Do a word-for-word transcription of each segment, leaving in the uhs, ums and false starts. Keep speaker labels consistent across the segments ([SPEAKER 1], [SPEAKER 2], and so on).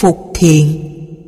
[SPEAKER 1] Phục thiện.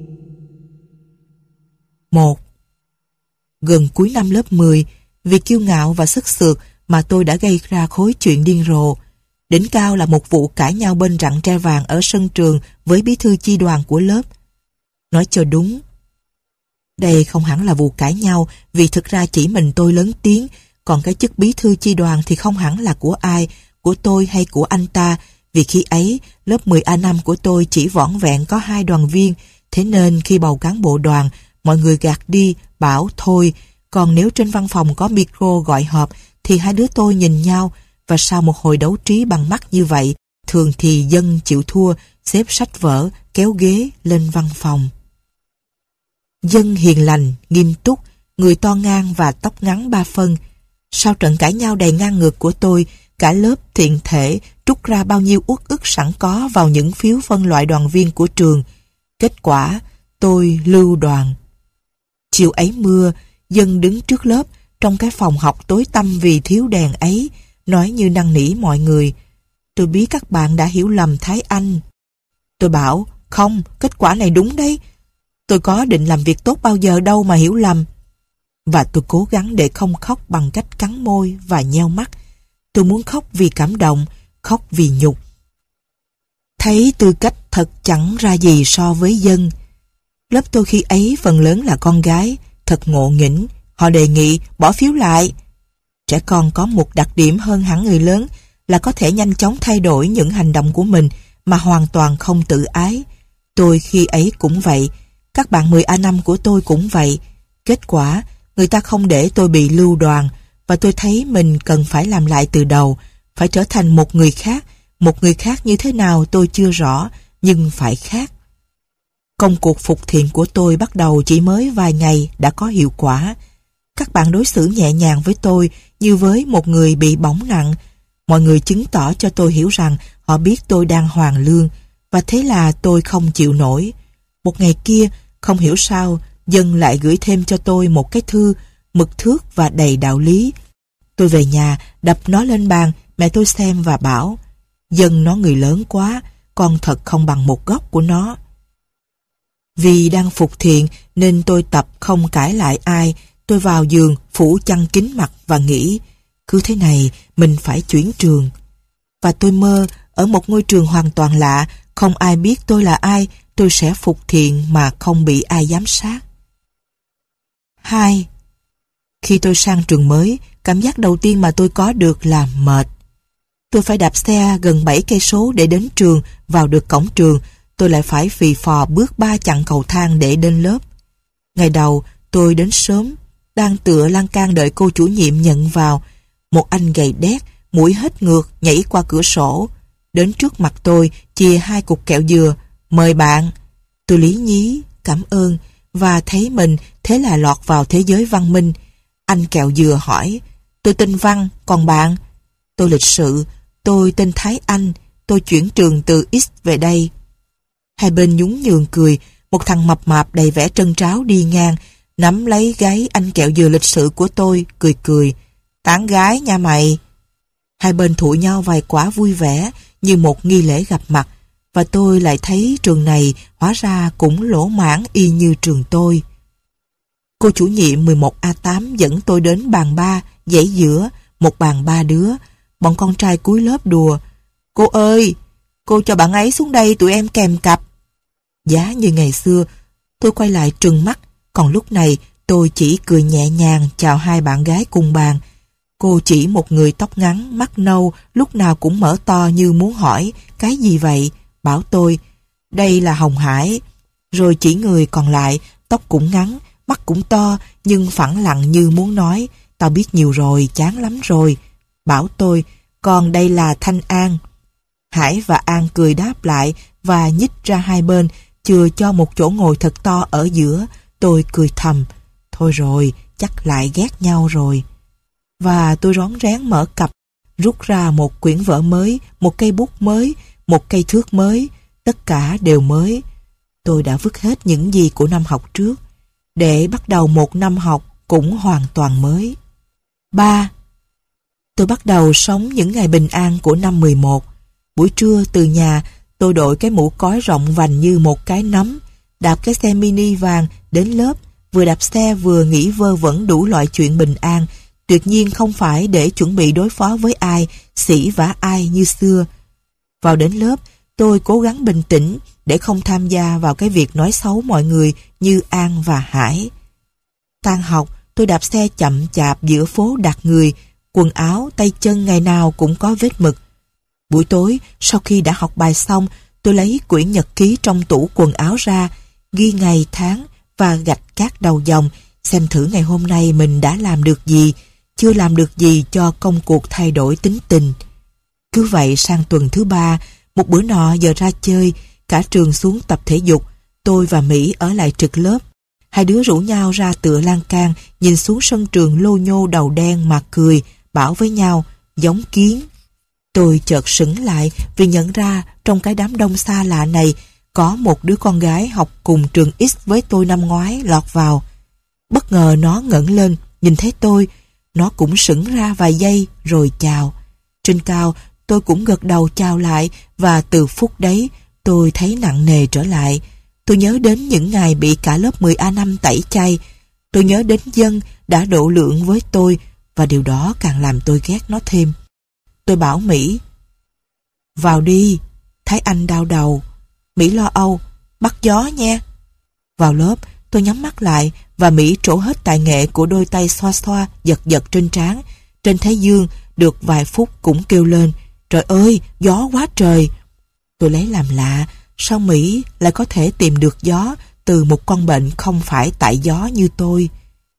[SPEAKER 1] Một. Gần cuối năm lớp mười, vì kiêu ngạo và sức sượt mà tôi đã gây ra khối chuyện điên rồ. Đỉnh cao là một vụ cãi nhau bên rặng tre vàng ở sân trường với bí thư chi đoàn của lớp. Nói cho đúng, đây không hẳn là vụ cãi nhau, vì thực ra chỉ mình tôi lớn tiếng, còn cái chức bí thư chi đoàn thì không hẳn là của ai, của tôi hay của anh ta, vì khi ấy lớp mười A năm của tôi chỉ vỏn vẹn có hai đoàn viên, thế nên khi bầu cán bộ đoàn, mọi người gạt đi, bảo thôi, còn nếu trên văn phòng có micro gọi họp thì hai đứa tôi nhìn nhau, và sau một hồi đấu trí bằng mắt như vậy, thường thì Dân chịu thua, xếp sách vở, kéo ghế lên văn phòng. Dân hiền lành, nghiêm túc, người to ngang và tóc ngắn ba phân. Sau trận cãi nhau đầy ngang ngược của tôi, cả lớp thiện thể trút ra bao nhiêu uất ức sẵn có vào những phiếu phân loại đoàn viên của trường. Kết quả, tôi lưu đoàn. Chiều ấy mưa, Dân đứng trước lớp, trong cái phòng học tối tăm vì thiếu đèn ấy, nói như năn nỉ mọi người. Tôi biết các bạn đã hiểu lầm Thái Anh. Tôi bảo, không, kết quả này đúng đấy. Tôi có định làm việc tốt bao giờ đâu mà hiểu lầm. Và tôi cố gắng để không khóc bằng cách cắn môi và nheo mắt. Tôi muốn khóc vì cảm động, khóc vì nhục. Thấy tư cách thật chẳng ra gì so với Dân. Lớp tôi khi ấy phần lớn là con gái, thật ngộ nghĩnh. Họ đề nghị bỏ phiếu lại. Trẻ con có một đặc điểm hơn hẳn người lớn là có thể nhanh chóng thay đổi những hành động của mình mà hoàn toàn không tự ái. Tôi khi ấy cũng vậy. Các bạn mười A năm của tôi cũng vậy. Kết quả, người ta không để tôi bị lưu đoàn, và tôi thấy mình cần phải làm lại từ đầu, phải trở thành một người khác. Một người khác như thế nào tôi chưa rõ, nhưng phải khác. Công cuộc phục thiện của tôi bắt đầu chỉ mới vài ngày đã có hiệu quả. Các bạn đối xử nhẹ nhàng với tôi như với một người bị bỏng nặng. Mọi người chứng tỏ cho tôi hiểu rằng họ biết tôi đang hoàn lương, và thế là tôi không chịu nổi. Một ngày kia, không hiểu sao, Dân lại gửi thêm cho tôi một cái thư mực thước và đầy đạo lý. Tôi về nhà, đập nó lên bàn, mẹ tôi xem và bảo, Dân nó người lớn quá, con thật không bằng một góc của nó. Vì đang phục thiện nên tôi tập không cãi lại ai. Tôi vào giường, phủ chăn kín mặt và nghĩ, cứ thế này mình phải chuyển trường. Và tôi mơ, ở một ngôi trường hoàn toàn lạ, không ai biết tôi là ai, tôi sẽ phục thiện mà không bị ai giám sát. Hai. Khi tôi sang trường mới, cảm giác đầu tiên mà tôi có được là mệt. Tôi phải đạp xe gần bảy cây số để đến trường, vào được cổng trường, tôi lại phải phì phò bước ba chặng cầu thang để đến lớp. Ngày đầu, tôi đến sớm, đang tựa lan can đợi cô chủ nhiệm nhận vào. Một anh gầy đét, mũi hết ngược, nhảy qua cửa sổ. Đến trước mặt tôi, chìa hai cục kẹo dừa. Mời bạn. Tôi lý nhí, cảm ơn, và thấy mình thế là lọt vào thế giới văn minh. Anh kẹo dừa hỏi, tôi tên Văn, còn bạn? Tôi lịch sự, tôi tên Thái Anh, tôi chuyển trường từ X về đây. Hai bên nhún nhường cười, một thằng mập mạp đầy vẻ trân tráo đi ngang, nắm lấy gáy anh kẹo dừa lịch sự của tôi, cười cười. Tán gái nha mày. Hai bên thụi nhau vài quả vui vẻ như một nghi lễ gặp mặt, và tôi lại thấy trường này hóa ra cũng lỗ mãng y như trường tôi. Cô chủ nhiệm mười một A tám dẫn tôi đến bàn ba, dãy giữa, một bàn ba đứa. Bọn con trai cuối lớp đùa. Cô ơi, cô cho bạn ấy xuống đây, tụi em kèm cặp. Giá như ngày xưa, tôi quay lại trừng mắt, còn lúc này tôi chỉ cười nhẹ nhàng chào hai bạn gái cùng bàn. Cô chỉ một người tóc ngắn, mắt nâu, lúc nào cũng mở to như muốn hỏi, cái gì vậy? Bảo tôi, đây là Hồng Hải. Rồi chỉ người còn lại, tóc cũng ngắn, mắt cũng to, nhưng phẳng lặng như muốn nói, tao biết nhiều rồi, chán lắm rồi. Bảo tôi, còn đây là Thanh An. Hải và An cười đáp lại và nhích ra hai bên, chừa cho một chỗ ngồi thật to ở giữa. Tôi cười thầm, thôi rồi, chắc lại ghét nhau rồi. Và tôi rón rén mở cặp, rút ra một quyển vở mới, một cây bút mới, một cây thước mới, tất cả đều mới. Tôi đã vứt hết những gì của năm học trước, để bắt đầu một năm học cũng hoàn toàn mới. Ba. Tôi bắt đầu sống những ngày bình an của năm mười một. Buổi trưa từ nhà, Tôi đội cái mũ cói rộng vành như một cái nấm, đạp cái xe mini vàng đến lớp, vừa đạp xe vừa nghĩ vơ vẩn đủ loại chuyện bình an, tuyệt nhiên không phải để chuẩn bị đối phó với ai, sỉ vả ai như xưa. Vào đến lớp, tôi cố gắng bình tĩnh để không tham gia vào cái việc nói xấu mọi người như An và Hải. Tan học, tôi đạp xe chậm chạp giữa phố đặt người, quần áo, tay chân ngày nào cũng có vết mực. Buổi tối, sau khi đã học bài xong, tôi lấy quyển nhật ký trong tủ quần áo ra, ghi ngày tháng và gạch các đầu dòng, xem thử ngày hôm nay mình đã làm được gì, chưa làm được gì cho công cuộc thay đổi tính tình. Cứ vậy sang tuần thứ ba, một bữa nọ giờ ra chơi, cả trường xuống tập thể dục, tôi và Mỹ ở lại trực lớp. Hai đứa rủ nhau ra tựa lan can, nhìn xuống sân trường lô nhô đầu đen mà cười, bảo với nhau, giống kiến. Tôi chợt sững lại vì nhận ra trong cái đám đông xa lạ này có một đứa con gái học cùng trường X với tôi năm ngoái lọt vào. Bất ngờ nó ngẩng lên, nhìn thấy tôi, nó cũng sững ra vài giây rồi chào. Trên cao, tôi cũng gật đầu chào lại và từ phút đấy tôi thấy nặng nề trở lại. Tôi nhớ đến những ngày bị cả lớp mười A năm tẩy chay. Tôi nhớ đến Dân đã độ lượng với tôi và điều đó càng làm tôi ghét nó thêm. Tôi bảo Mỹ, vào đi, thấy anh đau đầu. Mỹ lo âu, bắt gió nha. Vào lớp, tôi nhắm mắt lại và Mỹ trổ hết tài nghệ của đôi tay xoa xoa, giật giật trên trán. Trên thái dương, được vài phút cũng kêu lên, trời ơi, gió quá trời. Tôi lấy làm lạ, sao Mỹ lại có thể tìm được gió từ một con bệnh không phải tại gió như tôi.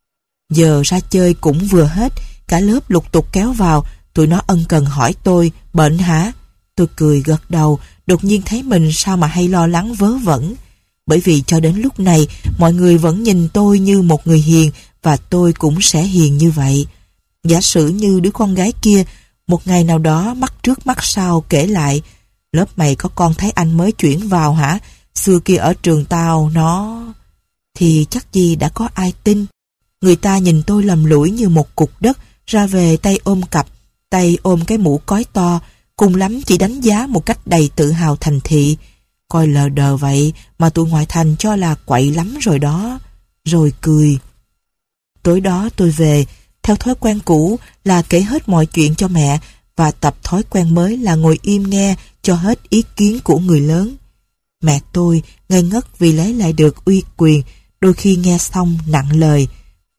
[SPEAKER 1] Giờ ra chơi cũng vừa hết, cả lớp lục tục kéo vào, tụi nó ân cần hỏi tôi, bệnh hả? Tôi cười gật đầu, đột nhiên thấy mình sao mà hay lo lắng vớ vẩn. Bởi vì cho đến lúc này, mọi người vẫn nhìn tôi như một người hiền và tôi cũng sẽ hiền như vậy. Giả sử như đứa con gái kia, một ngày nào đó mắt trước mắt sau kể lại, lớp mày có con thấy anh mới chuyển vào hả? Xưa kia ở trường tao nó... Thì chắc gì đã có ai tin. Người ta nhìn tôi lầm lũi như một cục đất, ra về tay ôm cặp, tay ôm cái mũ cói to, cùng lắm chỉ đánh giá một cách đầy tự hào thành thị. Coi lờ đờ vậy mà tụi ngoại thành cho là quậy lắm rồi đó. Rồi cười. Tối đó tôi về, theo thói quen cũ là kể hết mọi chuyện cho mẹ và tập thói quen mới là ngồi im nghe cho hết ý kiến của người lớn. Mẹ tôi ngây ngất vì lấy lại được uy quyền, đôi khi nghe xong nặng lời.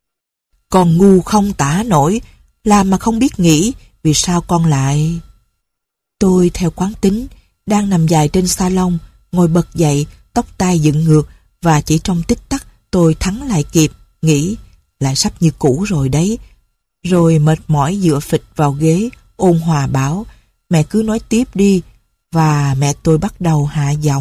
[SPEAKER 1] Con ngu không tả nổi, làm mà không biết nghĩ, vì sao con lại... Tôi theo quán tính, đang nằm dài trên salon, ngồi bật dậy, tóc tai dựng ngược và chỉ trong tích tắc tôi thắng lại kịp, nghĩ lại sắp như cũ rồi đấy. Rồi mệt mỏi dựa phịch vào ghế, ôn hòa bảo, mẹ cứ nói tiếp đi, và mẹ tôi bắt đầu hạ giọng.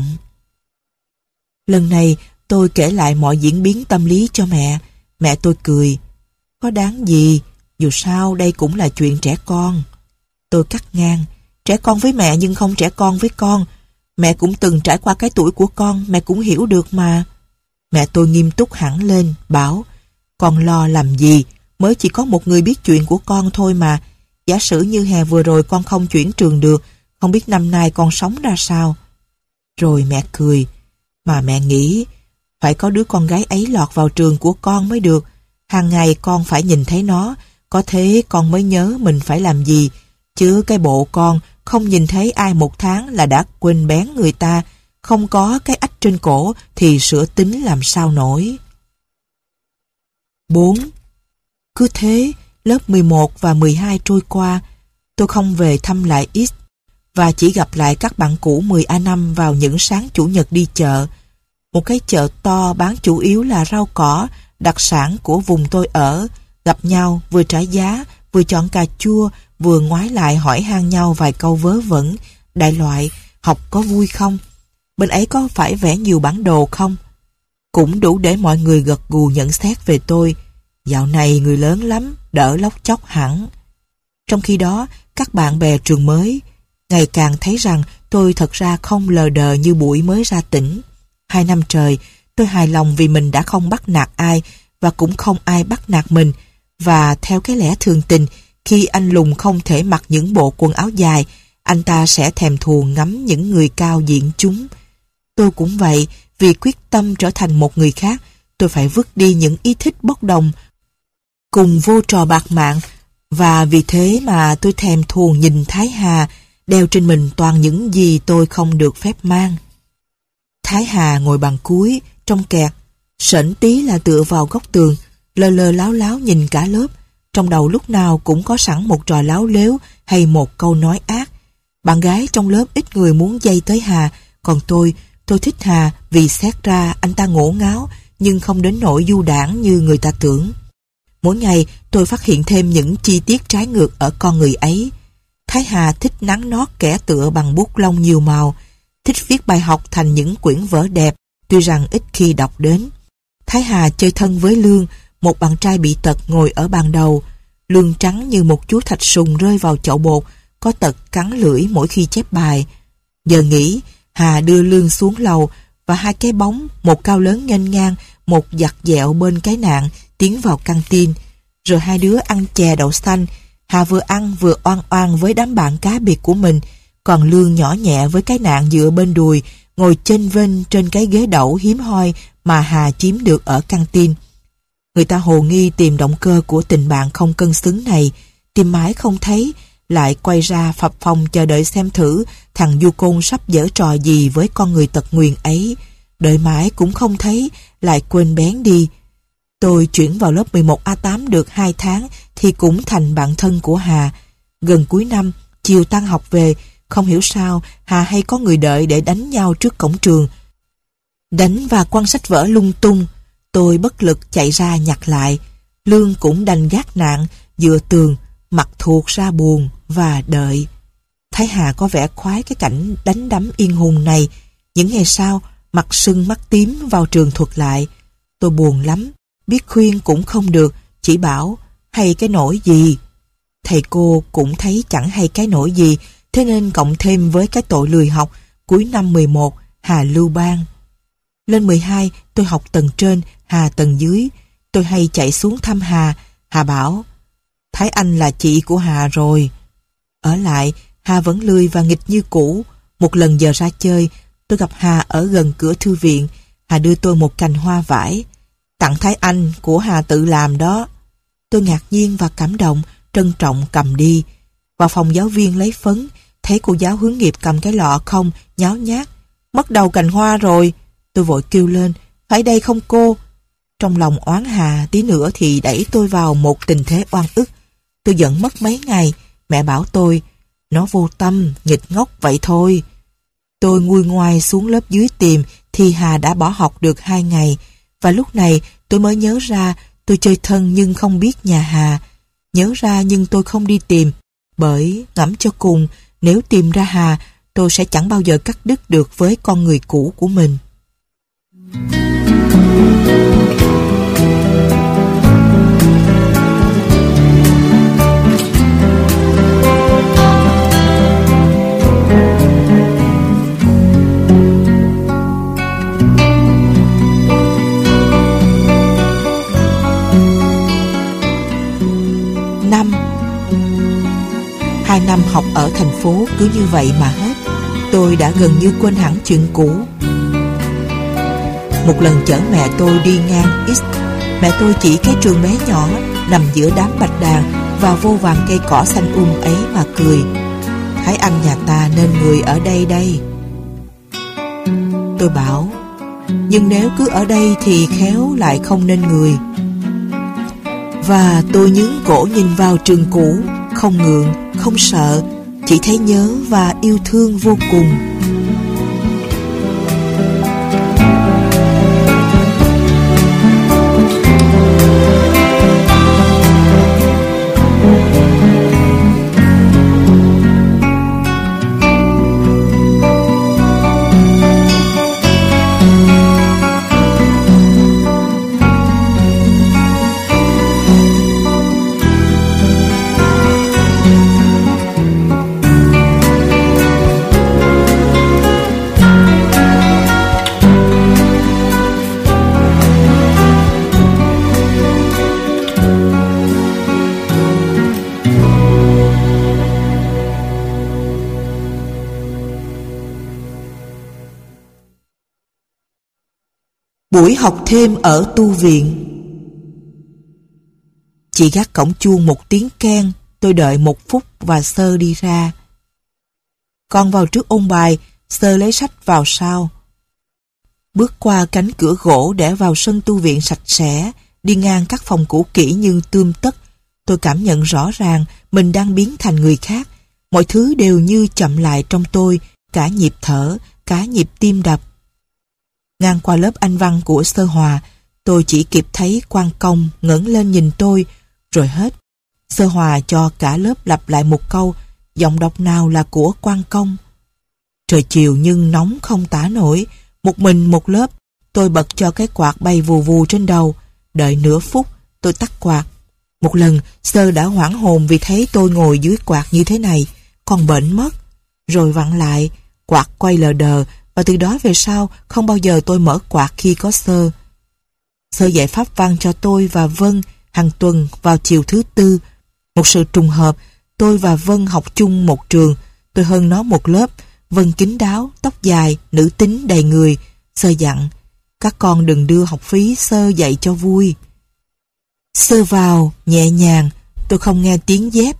[SPEAKER 1] Lần này tôi kể lại mọi diễn biến tâm lý cho mẹ, mẹ tôi cười. Có đáng gì, dù sao đây cũng là chuyện trẻ con. Tôi cắt ngang, trẻ con với mẹ nhưng không trẻ con với con. Mẹ cũng từng trải qua cái tuổi của con, mẹ cũng hiểu được mà. Mẹ tôi nghiêm túc hẳn lên, bảo, con lo làm gì, mới chỉ có một người biết chuyện của con thôi mà. Giả sử như hè vừa rồi con không chuyển trường được, không biết năm nay con sống ra sao. Rồi mẹ cười, mà mẹ nghĩ, phải có đứa con gái ấy lọt vào trường của con mới được. Hàng ngày con phải nhìn thấy nó, có thế con mới nhớ mình phải làm gì. Chứ cái bộ con không nhìn thấy ai một tháng là đã quên bén người ta, không có cái ách trên cổ thì sửa tính làm sao nổi. bốn. Cứ thế, lớp mười một và mười hai trôi qua, tôi không về thăm lại X và chỉ gặp lại các bạn cũ mười A năm vào những sáng chủ nhật đi chợ. Một cái chợ to bán chủ yếu là rau cỏ, đặc sản của vùng tôi ở, gặp nhau vừa trả giá, vừa chọn cà chua, vừa ngoái lại hỏi han nhau vài câu vớ vẩn, đại loại, học có vui không? Bên ấy có phải vẽ nhiều bản đồ không? Cũng đủ để mọi người gật gù nhận xét về tôi. Dạo này người lớn lắm, đỡ lóc chóc hẳn. Trong khi đó, các bạn bè trường mới ngày càng thấy rằng tôi thật ra không lờ đờ như buổi mới ra tỉnh. Hai năm trời, tôi hài lòng vì mình đã không bắt nạt ai và cũng không ai bắt nạt mình. Và theo cái lẽ thường tình, khi anh Lùng không thể mặc những bộ quần áo dài, anh ta sẽ thèm thuồng ngắm những người cao diễn chúng. Tôi cũng vậy, vì quyết tâm trở thành một người khác, tôi phải vứt đi những ý thích bốc đồng cùng vô trò bạc mạng, và vì thế mà tôi thèm thuồng nhìn Thái Hà đeo trên mình toàn những gì tôi không được phép mang. Thái Hà ngồi bàn cuối, trong kẹt, sởn tí là tựa vào góc tường, lơ lơ láo láo nhìn cả lớp, trong đầu lúc nào cũng có sẵn một trò láo lếu hay một câu nói ác. Bạn gái trong lớp ít người muốn dây tới Hà, còn tôi, tôi thích Hà vì xét ra anh ta ngổ ngáo, nhưng không đến nỗi du đảng như người ta tưởng. Mỗi ngày tôi phát hiện thêm những chi tiết trái ngược ở con người ấy. Thái Hà thích nắn nót kẻ tựa bằng bút lông nhiều màu, thích viết bài học thành những quyển vở đẹp, tuy rằng ít khi đọc đến. Thái Hà chơi thân với Lương, một bạn trai bị tật ngồi ở bàn đầu. Lương trắng như một chú thạch sùng rơi vào chậu bột, có tật cắn lưỡi mỗi khi chép bài. Giờ nghỉ, Hà đưa Lương xuống lầu, và hai cái bóng, một cao lớn nghênh ngang, một giặt dẹo bên cái nạn, tiến vào căng tin. Rồi hai đứa ăn chè đậu xanh. Hà vừa ăn vừa oan oan với đám bạn cá biệt của mình, còn Lương nhỏ nhẹ với cái nạn dựa bên đùi, ngồi chênh vênh trên cái ghế đẩu hiếm hoi mà Hà chiếm được ở căng tin. Người ta hồ nghi tìm động cơ của tình bạn không cân xứng này, tìm mãi không thấy, lại quay ra phập phồng chờ đợi xem thử thằng du côn sắp giở trò gì với con người tật nguyền ấy. Đợi mãi cũng không thấy, lại quên bén đi. Tôi chuyển vào lớp mười một A tám được hai tháng thì cũng thành bạn thân của Hà. Gần cuối năm, chiều tan học về, không hiểu sao Hà hay có người đợi để đánh nhau trước cổng trường. Đánh và quăng sách vở lung tung. Tôi bất lực chạy ra nhặt lại. Lương cũng đành gác nạn, dựa tường, mặt thuộc ra buồn và đợi. Thái Hà có vẻ khoái cái cảnh đánh đấm yên hùng này. Những ngày sau, mặt sưng mắt tím vào trường thuật lại. Tôi buồn lắm, biết khuyên cũng không được, chỉ bảo hay cái nỗi gì. Thầy cô cũng thấy chẳng hay cái nỗi gì, thế nên cộng thêm với cái tội lười học, cuối năm mười một, Hà lưu ban. Lên mười hai, tôi học tầng trên, Hà tầng dưới. Tôi hay chạy xuống thăm Hà. Hà bảo, Thái Anh là chị của Hà rồi. Ở lại, Hà vẫn lười và nghịch như cũ. Một lần giờ ra chơi, tôi gặp Hà ở gần cửa thư viện. Hà đưa tôi một cành hoa vải. Tặng Thái Anh, của Hà tự làm đó. Tôi ngạc nhiên và cảm động, trân trọng cầm đi. Vào phòng giáo viên lấy phấn, thấy cô giáo hướng nghiệp cầm cái lọ không, nháo nhác. Mất đầu cành hoa rồi. Tôi vội kêu lên, phải đây không cô? Trong lòng oán Hà, tí nữa thì đẩy tôi vào một tình thế oan ức. Tôi giận mất mấy ngày. Mẹ bảo tôi, nó vô tâm, nghịch ngốc vậy thôi. Tôi nguôi ngoai xuống lớp dưới tìm thì Hà đã bỏ học được hai ngày. Và lúc này tôi mới nhớ ra tôi chơi thân nhưng không biết nhà Hà. Nhớ ra nhưng tôi không đi tìm. Bởi ngẫm cho cùng, nếu tìm ra Hà, tôi sẽ chẳng bao giờ cắt đứt được với con người cũ của mình. Năm Hai năm học ở thành phố cứ như vậy mà hết. Tôi đã gần như quên hẳn chuyện cũ. Một lần chở mẹ tôi đi ngang X, mẹ tôi chỉ cái trường bé nhỏ nằm giữa đám bạch đàn và vô vàn cây cỏ xanh um ấy mà cười. Thái Anh nhà ta nên người ở đây đây. Tôi bảo, nhưng nếu cứ ở đây thì khéo lại không nên người. Và tôi nhướng cổ nhìn vào trường cũ, không ngượng, không sợ, chỉ thấy nhớ và yêu thương vô cùng. Buổi học thêm ở tu viện. Chị gác cổng chuông một tiếng keng, tôi đợi một phút và Sơ đi ra. Con vào trước ôn bài, Sơ lấy sách vào sau. Bước qua cánh cửa gỗ để vào sân tu viện sạch sẽ, đi ngang các phòng cũ kỹ nhưng tươm tất, tôi cảm nhận rõ ràng mình đang biến thành người khác. Mọi thứ đều như chậm lại trong tôi, cả nhịp thở, cả nhịp tim đập. Ngang qua lớp Anh văn của Sơ Hòa, tôi chỉ kịp thấy Quang Công ngẩng lên nhìn tôi, rồi hết. Sơ Hòa cho cả lớp lặp lại một câu, giọng đọc nào là của Quang Công. Trời chiều nhưng nóng không tả nổi, một mình một lớp, tôi bật cho cái quạt bay vù vù trên đầu, đợi nửa phút, tôi tắt quạt. Một lần, Sơ đã hoảng hồn vì thấy tôi ngồi dưới quạt như thế này, còn bệnh mất. Rồi vặn lại, quạt quay lờ đờ, và từ đó về sau, không bao giờ tôi mở quạt khi có Sơ. Sơ dạy pháp văn cho tôi và Vân hàng tuần vào chiều thứ tư. Một sự trùng hợp, tôi và Vân học chung một trường, tôi hơn nó một lớp. Vân kín đáo, tóc dài, nữ tính đầy người. Sơ dặn, các con đừng đưa học phí, Sơ dạy cho vui. Sơ vào, nhẹ nhàng, tôi không nghe tiếng dép.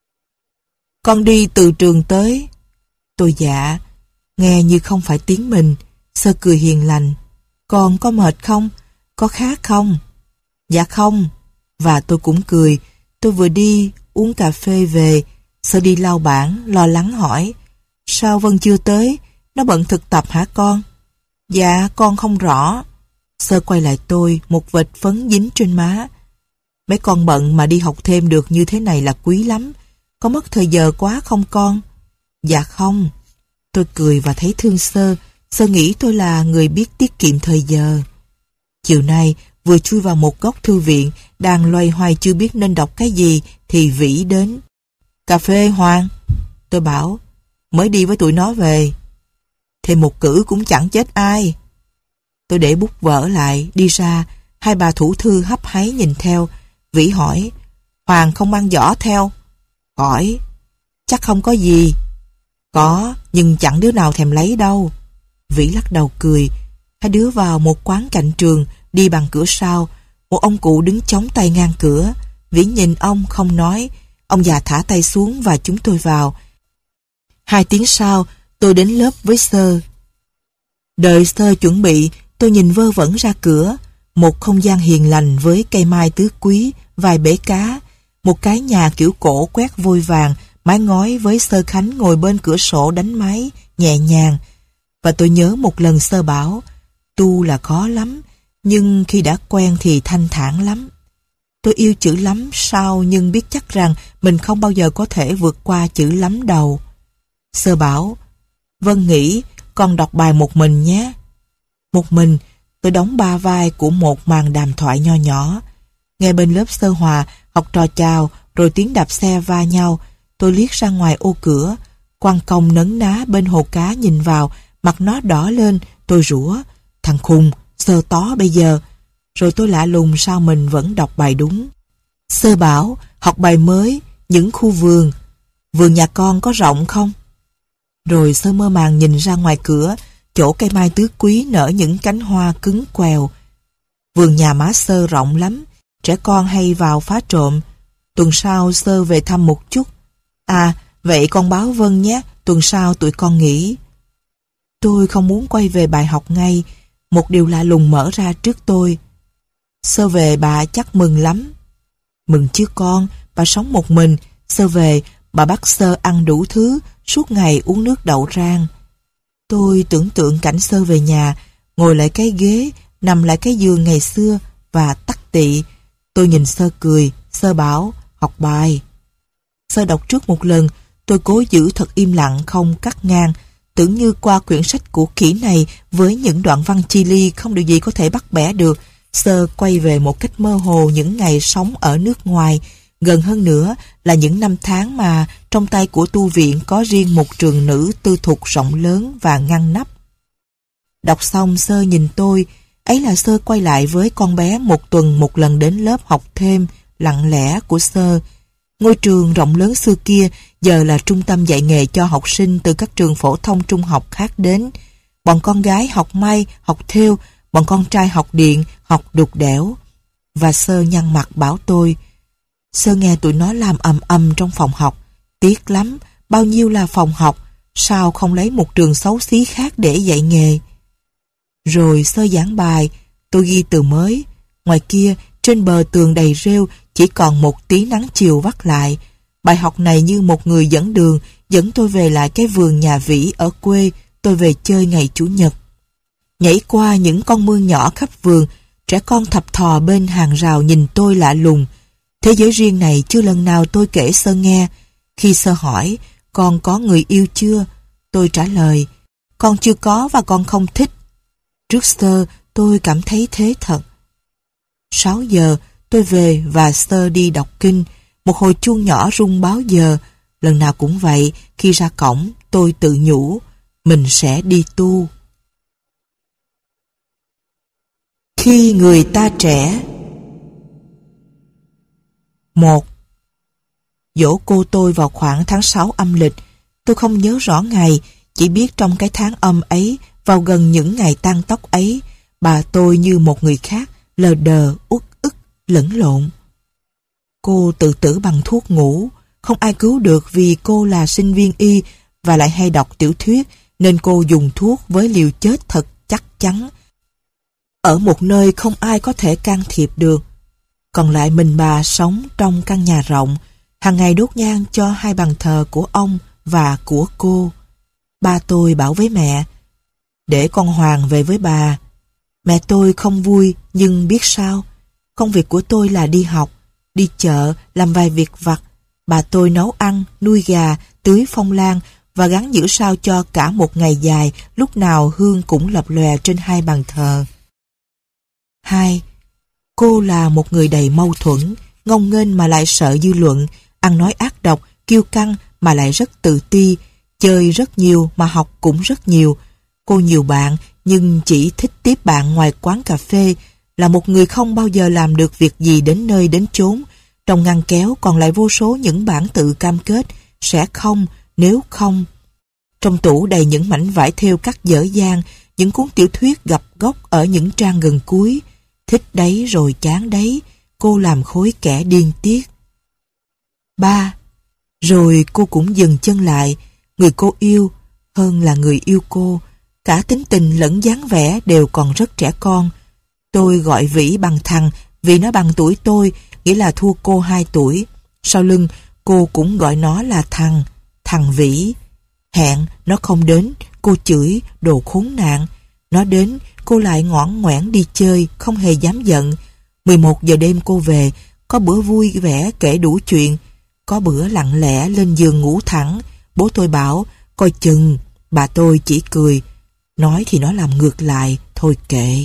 [SPEAKER 1] Con đi từ trường tới. Tôi dạ, nghe như không phải tiếng mình. Sơ cười hiền lành. Con có mệt không? Có khát không? Dạ không. Và tôi cũng cười. Tôi vừa đi uống cà phê về. Sơ đi lau bảng, lo lắng hỏi. Sao Vân chưa tới? Nó bận thực tập hả con? Dạ, con không rõ. Sơ quay lại tôi, một vệt phấn dính trên má. Mấy con bận mà đi học thêm được như thế này là quý lắm. Có mất thời giờ quá không con? Dạ không. Tôi cười và thấy thương Sơ. Sơ nghĩ tôi là người biết tiết kiệm thời giờ. Chiều nay, vừa chui vào một góc thư viện, đang loay hoay chưa biết nên đọc cái gì, thì Vĩ đến. Cà phê Hoàng. Tôi bảo, mới đi với tụi nó về. Thêm một cữ cũng chẳng chết ai. Tôi để bút vở lại, đi ra, hai bà thủ thư hấp háy nhìn theo. Vĩ hỏi, Hoàng không mang giỏ theo? Hỏi, chắc không có gì. Có, nhưng chẳng đứa nào thèm lấy đâu. Vĩ lắc đầu cười. Hai đứa vào một quán cạnh trường, đi bằng cửa sau. Một ông cụ đứng chống tay ngang cửa. Vĩ nhìn ông không nói. Ông già thả tay xuống và chúng tôi vào. Hai tiếng sau, tôi đến lớp với Sơ. Đợi Sơ chuẩn bị, tôi nhìn vơ vẩn ra cửa. Một không gian hiền lành với cây mai tứ quý, vài bể cá. Một cái nhà kiểu cổ quét vôi vàng, mái ngói với Sơ Khánh ngồi bên cửa sổ đánh máy, nhẹ nhàng. Và tôi nhớ một lần Sơ bảo, tu là khó lắm, nhưng khi đã quen thì thanh thản lắm. Tôi yêu chữ lắm sao nhưng biết chắc rằng mình không bao giờ có thể vượt qua chữ lắm đầu. Sơ bảo, Vân nghĩ con đọc bài một mình nhé. Một mình, tôi đóng ba vai của một màn đàm thoại nho nhỏ. Nghe bên lớp Sơ Hòa, học trò chào, rồi tiếng đạp xe va nhau. Tôi liếc ra ngoài ô cửa. Quang Công nấn ná bên hồ cá nhìn vào, mặt nó đỏ lên. Tôi rủa, thằng khùng, Sơ tó bây giờ. Rồi tôi lạ lùng sao mình vẫn đọc bài đúng. Sơ bảo, học bài mới, những khu vườn. Vườn nhà con có rộng không? Rồi Sơ mơ màng nhìn ra ngoài cửa, chỗ cây mai tứ quý nở những cánh hoa cứng quèo. Vườn nhà má Sơ rộng lắm, trẻ con hay vào phá trộm. Tuần sau Sơ về thăm một chút. À, vậy con báo Vân nhé, tuần sau tụi con nghỉ. Tôi không muốn quay về bài học ngay, một điều lạ lùng mở ra trước tôi. Sơ về bà chắc mừng lắm. Mừng chứ con, bà sống một mình. Sơ về, bà bắt Sơ ăn đủ thứ, suốt ngày uống nước đậu rang. Tôi tưởng tượng cảnh Sơ về nhà, ngồi lại cái ghế, nằm lại cái giường ngày xưa và tắc tị. Tôi nhìn Sơ cười, Sơ bảo, học bài. Sơ đọc trước một lần, tôi cố giữ thật im lặng không cắt ngang, tưởng như qua quyển sách cũ kỹ này với những đoạn văn chi ly không điều gì có thể bắt bẻ được. Sơ quay về một cách mơ hồ những ngày sống ở nước ngoài, gần hơn nữa là những năm tháng mà trong tay của tu viện có riêng một trường nữ tư thục rộng lớn và ngăn nắp. Đọc xong Sơ nhìn tôi, ấy là Sơ quay lại với con bé một tuần một lần đến lớp học thêm, lặng lẽ của Sơ. Ngôi trường rộng lớn xưa kia giờ là trung tâm dạy nghề cho học sinh từ các trường phổ thông trung học khác đến. Bọn con gái học may, học thêu, bọn con trai học điện, học đục đẽo. Và Sơ nhăn mặt bảo tôi, Sơ nghe tụi nó làm ầm ầm trong phòng học. Tiếc lắm, bao nhiêu là phòng học, sao không lấy một trường xấu xí khác để dạy nghề. Rồi Sơ giảng bài, tôi ghi từ mới. Ngoài kia, trên bờ tường đầy rêu, chỉ còn một tí nắng chiều vắt lại. Bài học này như một người dẫn đường, dẫn tôi về lại cái vườn nhà Vĩ ở quê tôi về chơi ngày Chủ nhật. Nhảy qua những con mương nhỏ khắp vườn, trẻ con thập thò bên hàng rào nhìn tôi lạ lùng. Thế giới riêng này chưa lần nào tôi kể Sơ nghe. Khi Sơ hỏi, con có người yêu chưa? Tôi trả lời, con chưa có và con không thích. Trước Sơ, tôi cảm thấy thế thật. Sáu giờ, tôi về và Sơ đi đọc kinh. Một hồi chuông nhỏ rung báo giờ. Lần nào cũng vậy, khi ra cổng, tôi tự nhủ, mình sẽ đi tu. Khi người ta trẻ. Một. Giỗ cô tôi vào khoảng tháng sáu âm lịch. Tôi không nhớ rõ ngày, chỉ biết trong cái tháng âm ấy, vào gần những ngày tang tóc ấy, bà tôi như một người khác, lờ đờ, uất ức, lẫn lộn. Cô tự tử bằng thuốc ngủ, không ai cứu được vì cô là sinh viên y và lại hay đọc tiểu thuyết, nên cô dùng thuốc với liều chết thật chắc chắn. Ở một nơi không ai có thể can thiệp được. Còn lại mình bà sống trong căn nhà rộng, hàng ngày đốt nhang cho hai bàn thờ của ông và của cô. Ba tôi bảo với mẹ, để con Hoàng về với bà. Mẹ tôi không vui nhưng biết sao. Công việc của tôi là đi học, đi chợ, làm vài việc vặt. Bà tôi nấu ăn, nuôi gà, tưới phong lan và gắn giữ sao cho cả một ngày dài, lúc nào hương cũng lập lòe trên hai bàn thờ. Hai. Cô là một người đầy mâu thuẫn, ngông nghênh mà lại sợ dư luận, ăn nói ác độc, kiêu căng mà lại rất tự ti, chơi rất nhiều mà học cũng rất nhiều. Cô nhiều bạn nhưng chỉ thích tiếp bạn ngoài quán cà phê, là một người không bao giờ làm được việc gì đến nơi đến chốn. Trong ngăn kéo còn lại vô số những bản tự cam kết, sẽ không, nếu không. Trong tủ đầy những mảnh vải thêu cắt dở dang, những cuốn tiểu thuyết gặp góc ở những trang gần cuối. Thích đấy rồi chán đấy, cô làm khối kẻ điên tiết. Ba. Rồi cô cũng dừng chân lại, người cô yêu, hơn là người yêu cô. Cả tính tình lẫn dáng vẻ đều còn rất trẻ con. Tôi gọi Vĩ bằng thằng vì nó bằng tuổi tôi, nghĩa là thua cô hai tuổi. Sau lưng, cô cũng gọi nó là thằng, thằng Vĩ. Hẹn, nó không đến, cô chửi, đồ khốn nạn. Nó đến, cô lại ngoãn ngoãn đi chơi, không hề dám giận. mười một giờ đêm cô về, có bữa vui vẻ kể đủ chuyện, có bữa lặng lẽ lên giường ngủ thẳng. Bố tôi bảo, coi chừng, bà tôi chỉ cười. Nói thì nó làm ngược lại, thôi kệ.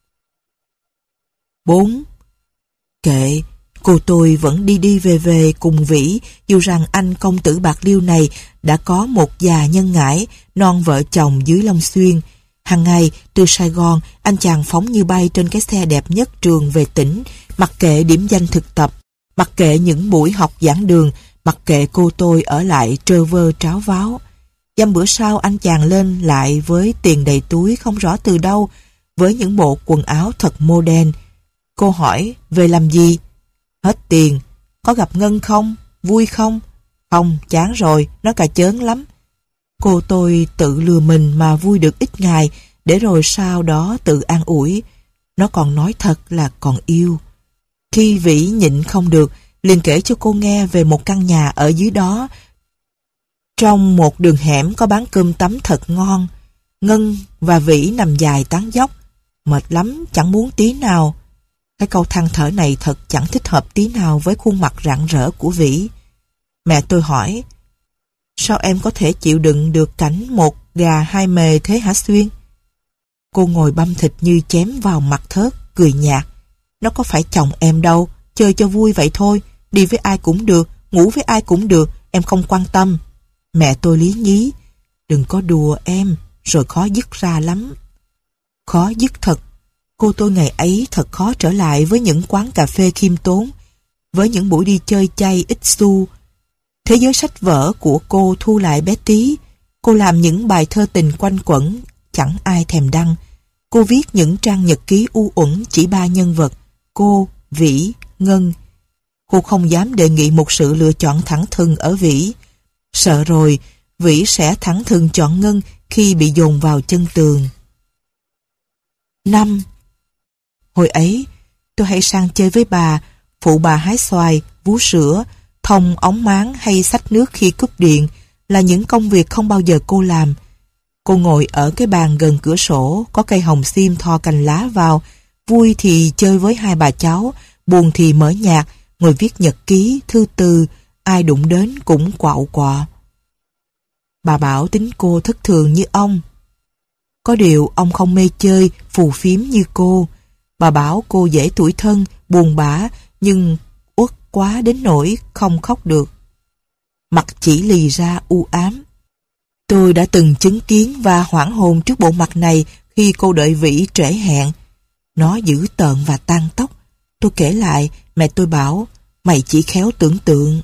[SPEAKER 1] Bốn. Kệ, cô tôi vẫn đi đi về về cùng Vĩ, dù rằng anh công tử Bạc Liêu này đã có một già nhân ngãi, non vợ chồng dưới Long Xuyên. Hàng ngày, từ Sài Gòn, anh chàng phóng như bay trên cái xe đẹp nhất trường về tỉnh, mặc kệ điểm danh thực tập, mặc kệ những buổi học giảng đường, mặc kệ cô tôi ở lại trơ vơ tráo váo. Dăm bữa sau anh chàng lên lại với tiền đầy túi không rõ từ đâu, với những bộ quần áo thật modern. Cô hỏi, về làm gì? Hết tiền. Có gặp Ngân không? Vui không? Không, chán rồi, nó cà chớn lắm. Cô tôi tự lừa mình mà vui được ít ngày, để rồi sau đó tự an ủi. Nó còn nói thật là còn yêu. Khi Vĩ nhịn không được, liền kể cho cô nghe về một căn nhà ở dưới đó. Trong một đường hẻm có bán cơm tấm thật ngon. Ngân và Vĩ nằm dài tán dóc. Mệt lắm, chẳng muốn tí nào. Cái câu than thở này thật chẳng thích hợp tí nào với khuôn mặt rạng rỡ của Vĩ. Mẹ tôi hỏi, sao em có thể chịu đựng được cảnh một gà hai mề thế hả Xuyên? Cô ngồi băm thịt như chém vào mặt thớt, cười nhạt. Nó có phải chồng em đâu, chơi cho vui vậy thôi, đi với ai cũng được, ngủ với ai cũng được, em không quan tâm. Mẹ tôi lý nhí, đừng có đùa em, rồi khó dứt ra lắm. Khó dứt thật. Cô tôi ngày ấy thật khó trở lại với những quán cà phê khiêm tốn, với những buổi đi chơi chay ít xu. Thế giới sách vở của cô thu lại bé tí. Cô làm những bài thơ tình quanh quẩn, chẳng ai thèm đăng. Cô Cô viết những trang nhật ký u uẩn chỉ ba nhân vật, cô, Vĩ, Ngân. Cô không dám đề nghị một sự lựa chọn thẳng thừng ở Vĩ. Sợ rồi, Vĩ sẽ thẳng thừng chọn Ngân khi bị dồn vào chân tường. Năm. Hồi ấy, tôi hay sang chơi với bà, phụ bà hái xoài, vú sữa, thông ống máng hay xách nước khi cúp điện là những công việc không bao giờ cô làm. Cô ngồi ở cái bàn gần cửa sổ, có cây hồng xiêm thò cành lá vào, vui thì chơi với hai bà cháu, buồn thì mở nhạc, ngồi viết nhật ký, thư từ, ai đụng đến cũng quạo quọ. Bà bảo tính cô thất thường như ông. Có điều ông không mê chơi, phù phiếm như cô. Bà bảo cô dễ tủi thân, buồn bã, nhưng uất quá đến nỗi không khóc được. Mặt chỉ lì ra u ám. Tôi đã từng chứng kiến và hoảng hồn trước bộ mặt này khi cô đợi Vĩ trễ hẹn. Nó dữ tợn và tang tóc. Tôi kể lại, mẹ tôi bảo, mày chỉ khéo tưởng tượng.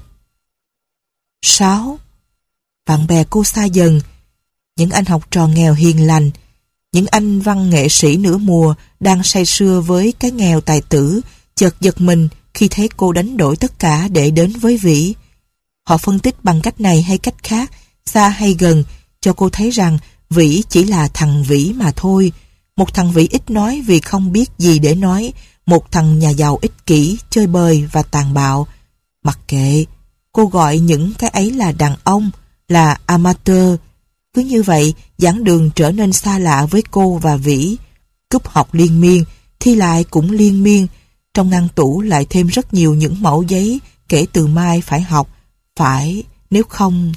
[SPEAKER 1] Sáu. Bạn bè cô xa dần. Những anh học trò nghèo hiền lành, những anh văn nghệ sĩ nửa mùa đang say sưa với cái nghèo tài tử, chợt giật mình khi thấy cô đánh đổi tất cả để đến với Vĩ. Họ phân tích bằng cách này hay cách khác, xa hay gần, cho cô thấy rằng Vĩ chỉ là thằng Vĩ mà thôi. Một thằng Vĩ ít nói vì không biết gì để nói, một thằng nhà giàu ích kỷ, chơi bời và tàn bạo. Mặc kệ, cô gọi những cái ấy là đàn ông, là amateur. Cứ như vậy, giảng đường trở nên xa lạ với cô và Vĩ. Cúp học liên miên, thi lại cũng liên miên. Trong ngăn tủ lại thêm rất nhiều những mẫu giấy, kể từ mai phải học, phải, nếu không...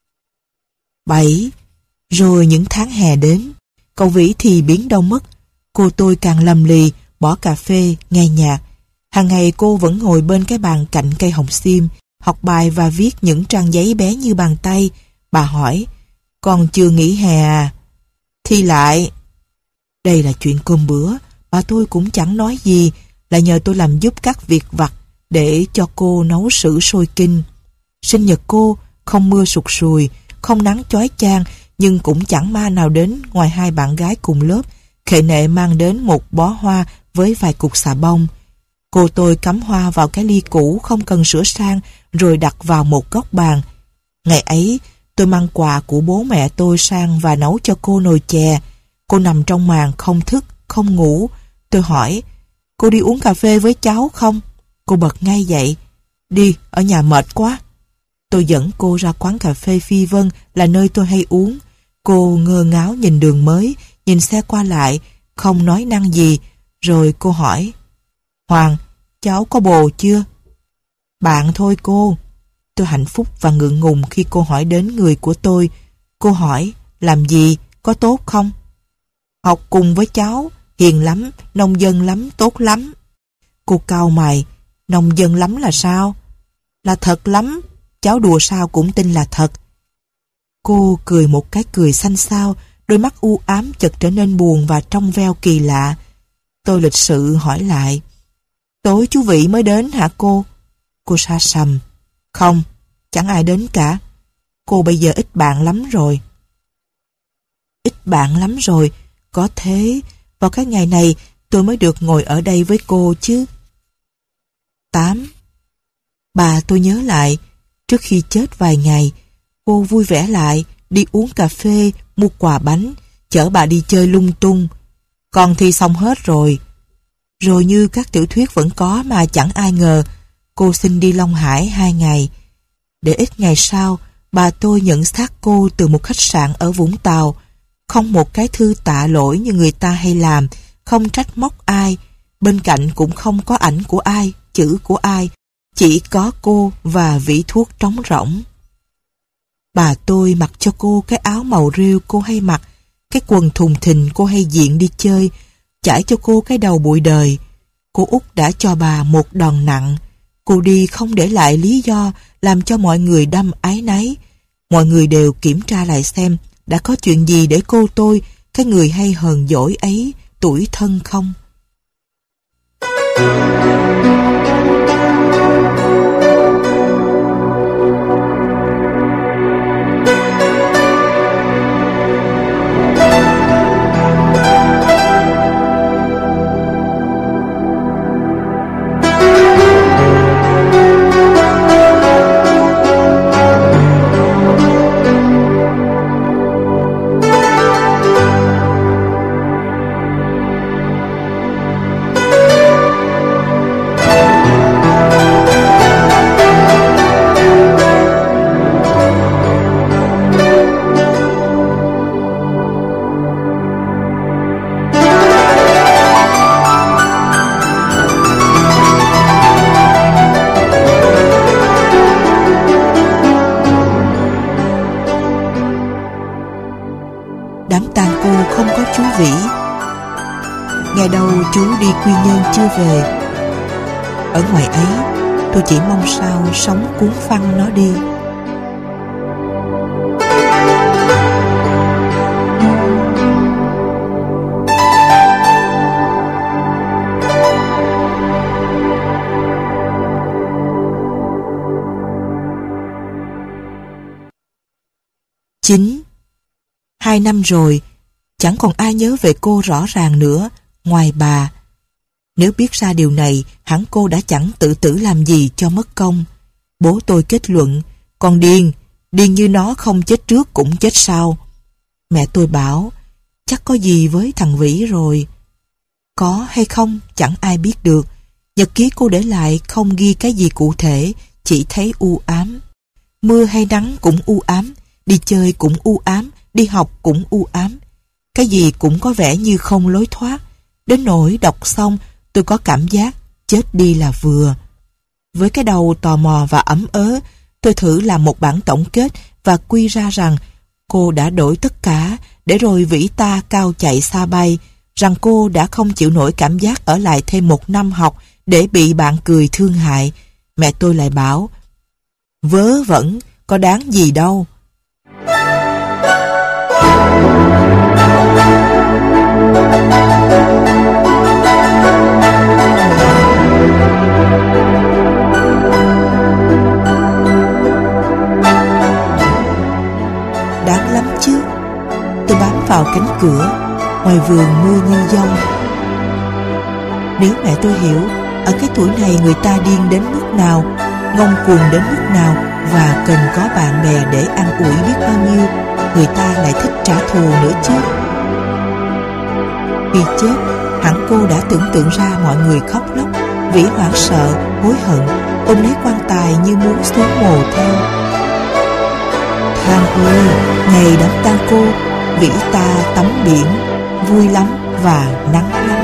[SPEAKER 1] Bảy. Rồi những tháng hè đến, cậu Vĩ thì biến đâu mất. Cô tôi càng lầm lì, bỏ cà phê, nghe nhạc. Hàng ngày cô vẫn ngồi bên cái bàn cạnh cây hồng xiêm, học bài và viết những trang giấy bé như bàn tay. Bà hỏi, con chưa nghỉ hè à? Thi lại. Đây là chuyện cơm bữa, bà tôi cũng chẳng nói gì, lại nhờ tôi làm giúp các việc vặt để cho cô nấu sữa sôi kinh. Sinh nhật cô, không mưa sụt sùi, không nắng chói chang, nhưng cũng chẳng ma nào đến ngoài hai bạn gái cùng lớp, khệ nệ mang đến một bó hoa với vài cục xà bông. Cô tôi cắm hoa vào cái ly cũ không cần sửa sang rồi đặt vào một góc bàn. Ngày ấy, tôi mang quà của bố mẹ tôi sang và nấu cho cô nồi chè. Cô nằm trong màn không thức, không ngủ. Tôi hỏi, cô đi uống cà phê với cháu không? Cô bật ngay dậy. Đi, ở nhà mệt quá. Tôi dẫn cô ra quán cà phê Phi Vân là nơi tôi hay uống. Cô ngơ ngáo nhìn đường mới, nhìn xe qua lại, không nói năng gì. Rồi cô hỏi, Hoàng, cháu có bồ chưa? Bạn thôi cô. Tôi hạnh phúc và ngượng ngùng khi cô hỏi đến người của tôi. Cô hỏi, làm gì, có tốt không? Học cùng với cháu, hiền lắm, nông dân lắm, tốt lắm. Cô cau mày, nông dân lắm là sao? Là thật lắm, cháu đùa sao cũng tin là thật. Cô cười một cái cười xanh xao, đôi mắt u ám chợt trở nên buồn và trong veo kỳ lạ. Tôi lịch sự hỏi lại, tối chú Vĩ mới đến hả cô? Cô sa sầm, không, chẳng ai đến cả. Cô bây giờ ít bạn lắm rồi. Ít bạn lắm rồi, có thế, vào cái ngày này tôi mới được ngồi ở đây với cô chứ. Tám. Bà tôi nhớ lại, trước khi chết vài ngày, cô vui vẻ lại, đi uống cà phê, mua quà bánh, chở bà đi chơi lung tung. Còn thi xong hết rồi. Rồi như các tiểu thuyết vẫn có mà chẳng ai ngờ, cô xin đi Long Hải hai ngày. Để ít ngày sau, bà tôi nhận xác cô từ một khách sạn ở Vũng Tàu. Không một cái thư tạ lỗi như người ta hay làm, không trách móc ai. Bên cạnh cũng không có ảnh của ai, chữ của ai. Chỉ có cô và vỉ thuốc trống rỗng. Bà tôi mặc cho cô cái áo màu rêu cô hay mặc, cái quần thùng thình cô hay diện đi chơi, chải cho cô cái đầu bụi đời. Cô Út đã cho bà một đòn nặng. Cô đi không để lại lý do làm cho mọi người đâm áy náy. Mọi người đều kiểm tra lại xem đã có chuyện gì để cô tôi, cái người hay hờn dỗi ấy, tủi thân không. Nghe đâu chú đi Quy Nhơn chưa về. Ở ngoài ấy, tôi chỉ mong sao sóng cuốn phăng nó đi. Chín. Hai năm rồi, chẳng còn ai nhớ về cô rõ ràng nữa, ngoài bà. Nếu biết ra điều này, hẳn cô đã chẳng tự tử làm gì cho mất công. Bố tôi kết luận, con điên, điên như nó không chết trước cũng chết sau. Mẹ tôi bảo, chắc có gì với thằng Vĩ rồi. Có hay không, chẳng ai biết được. Nhật ký cô để lại không ghi cái gì cụ thể, chỉ thấy u ám. Mưa hay nắng cũng u ám, đi chơi cũng u ám, đi học cũng u ám. Cái gì cũng có vẻ như không lối thoát. Đến nỗi đọc xong, tôi có cảm giác chết đi là vừa. Với cái đầu tò mò và ấm ớ, tôi thử làm một bản tổng kết và quy ra rằng cô đã đổi tất cả để rồi Vĩ ta cao chạy xa bay, rằng cô đã không chịu nổi cảm giác ở lại thêm một năm học để bị bạn cười thương hại. Mẹ tôi lại bảo, vớ vẩn, có đáng gì đâu. Đáng lắm chứ. Tôi bám vào cánh cửa, ngoài vườn mưa như dông. Nếu mẹ tôi hiểu ở cái tuổi này người ta điên đến mức nào, ngông cuồng đến mức nào và cần có bạn bè để an ủi biết bao nhiêu, người ta lại thích trả thù nữa chứ. Khi chết, hẳn cô đã tưởng tượng ra mọi người khóc lóc, Vĩ hoảng sợ, hối hận, ôm lấy quan tài như muốn xuống mồ theo. Than ơi, ngày đám tang cô, Vĩ ta tắm biển, vui lắm và nắng lắm.